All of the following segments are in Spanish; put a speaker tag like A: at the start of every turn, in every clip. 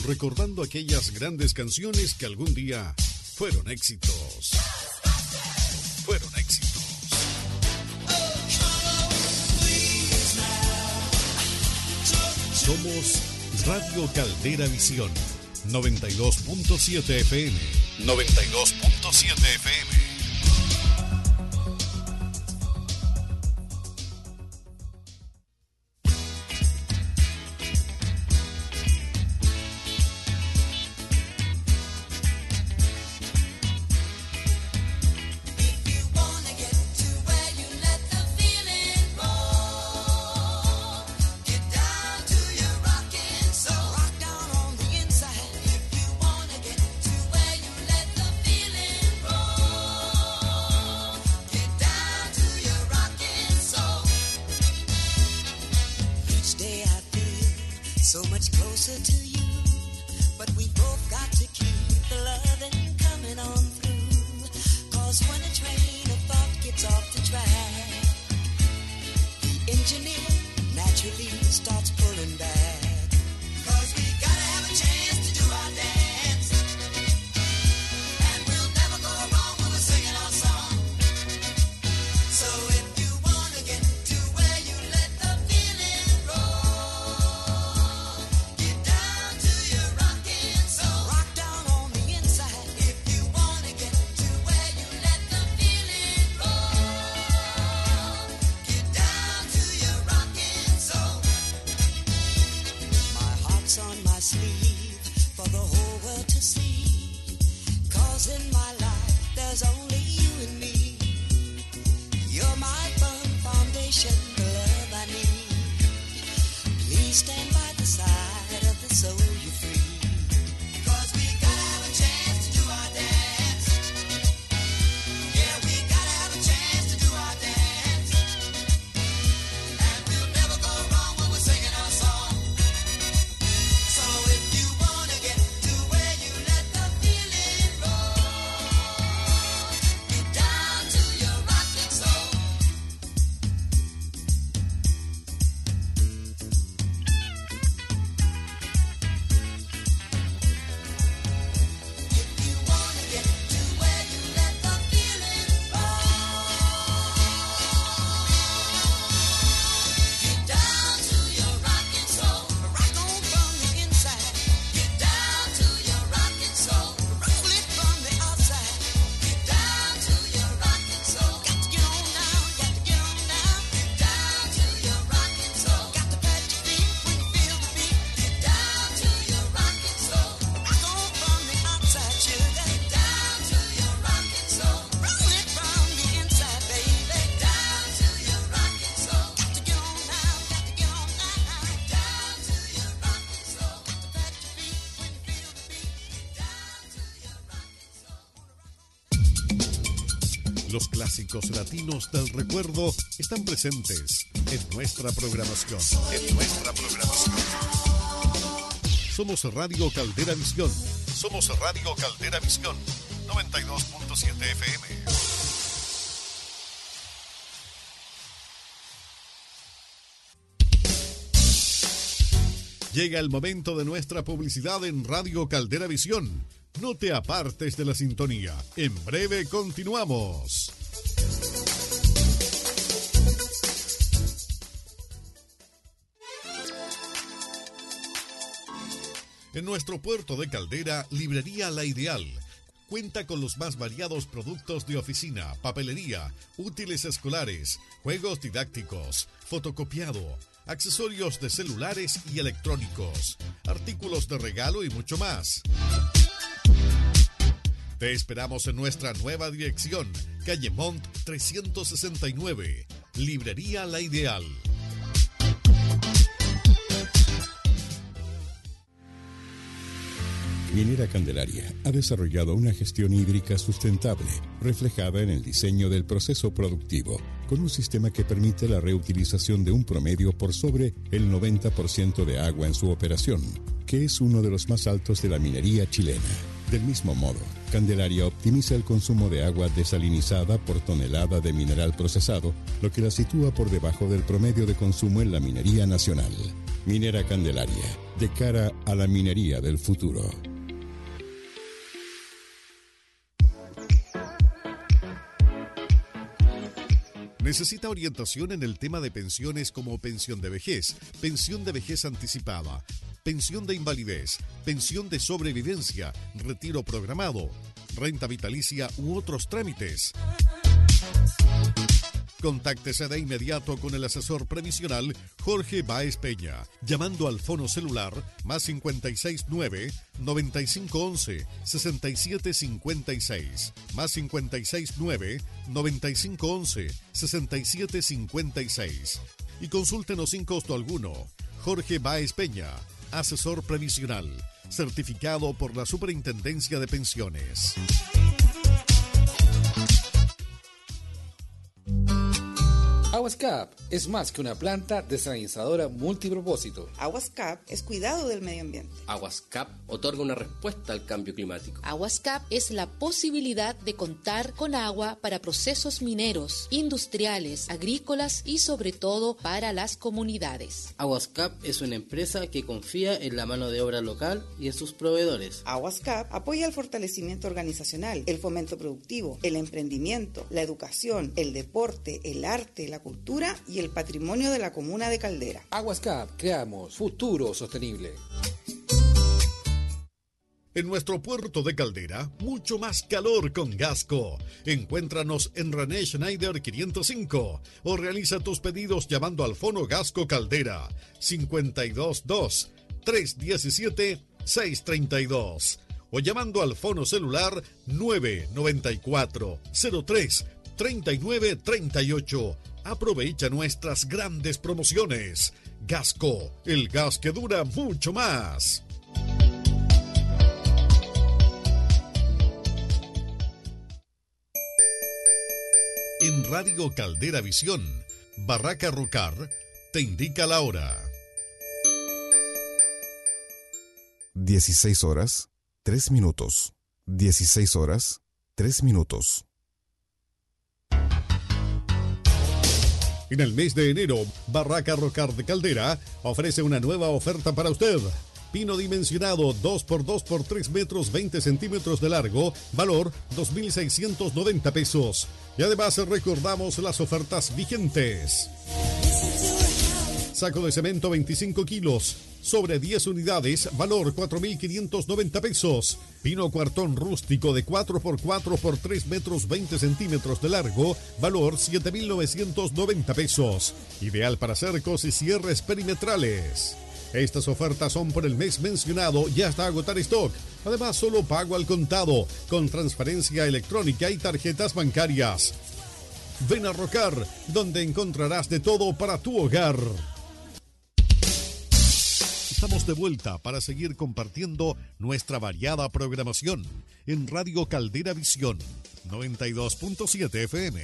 A: recordando aquellas grandes canciones que algún día fueron éxitos. Fueron éxitos. Somos Radio Caldera Visión, 92.7 FM. 92.7 FM. Los clásicos latinos del recuerdo están presentes en nuestra programación. Somos Radio Caldera Visión. Somos Radio Caldera Visión, 92.7 FM. Llega el momento de nuestra publicidad en Radio Caldera Visión. No te apartes de la sintonía. En breve continuamos. En nuestro puerto de Caldera, Librería La Ideal cuenta con los más variados productos de oficina, papelería, útiles escolares, juegos didácticos, fotocopiado, accesorios de celulares y electrónicos, artículos de regalo y mucho más. Te esperamos en nuestra nueva dirección, calle Mont 369, Librería La Ideal.
B: Minera Candelaria ha desarrollado una gestión hídrica sustentable, reflejada en el diseño del proceso productivo, con un sistema que permite la reutilización de un promedio por sobre el 90% de agua en su operación, que es uno de los más altos de la minería chilena. Del mismo modo, Candelaria optimiza el consumo de agua desalinizada por tonelada de mineral procesado, lo que la sitúa por debajo del promedio de consumo en la minería nacional. Minera Candelaria, de cara a la minería del futuro.
A: ¿Necesita orientación en el tema de pensiones como pensión de vejez anticipada, pensión de invalidez, pensión de sobrevivencia, retiro programado, renta vitalicia u otros trámites? Contáctese de inmediato con el asesor previsional Jorge Báez Peña, llamando al fono celular más 569-9511-6756, más 569-9511-6756. Y consúltenos sin costo alguno. Jorge Báez Peña, asesor previsional, certificado por la Superintendencia de Pensiones.
C: Aguascap es más que una planta desalinizadora multipropósito.
D: Aguascap es cuidado del medio ambiente.
E: Aguascap otorga una respuesta al cambio climático.
F: Aguascap es la posibilidad de contar con agua para procesos mineros, industriales, agrícolas y sobre todo para las comunidades.
E: Aguascap es una empresa que confía en la mano de obra local y en sus proveedores.
D: Aguascap apoya el fortalecimiento organizacional, el fomento productivo, el emprendimiento, la educación, el deporte, el arte, la cultura y el patrimonio de la comuna de Caldera.
C: Aguascap, creamos futuro sostenible.
A: En nuestro puerto de Caldera, mucho más calor con Gasco. Encuéntranos en René Schneider 505 o realiza tus pedidos llamando al fono Gasco Caldera 522-317-632 o llamando al fono celular 994 03 3938. Aprovecha nuestras grandes promociones. Gasco, el gas que dura mucho más. En Radio Caldera Visión, Barraca Rocar, te indica la hora.
G: 16 horas, 3 minutos. 16 horas, 3 minutos.
A: En el mes de enero, Barraca Rocar de Caldera ofrece una nueva oferta para usted. Pino dimensionado 2x2 por 3 metros 20 centímetros de largo, valor 2.690 pesos. Y además recordamos las ofertas vigentes. Saco de cemento 25 kilos, sobre 10 unidades, valor 4.590 pesos. Pino cuartón rústico de 4x4 por 3 metros 20 centímetros de largo, valor 7.990 pesos. Ideal para cercos y cierres perimetrales. Estas ofertas son por el mes mencionado y hasta agotar stock. Además, solo pago al contado, con transferencia electrónica y tarjetas bancarias. Ven a Rocar, donde encontrarás de todo para tu hogar. Estamos de vuelta para seguir compartiendo nuestra variada programación en Radio Caldera Visión 92.7 FM.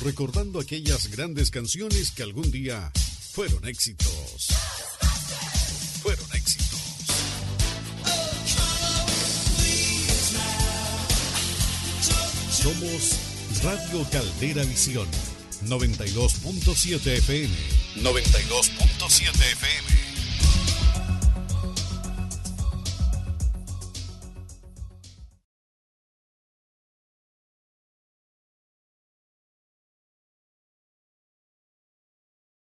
A: recordando aquellas grandes canciones que algún día fueron éxitos. Fueron éxitos. Somos Radio Caldera Visión, 92.7 FM. 92.7 FM.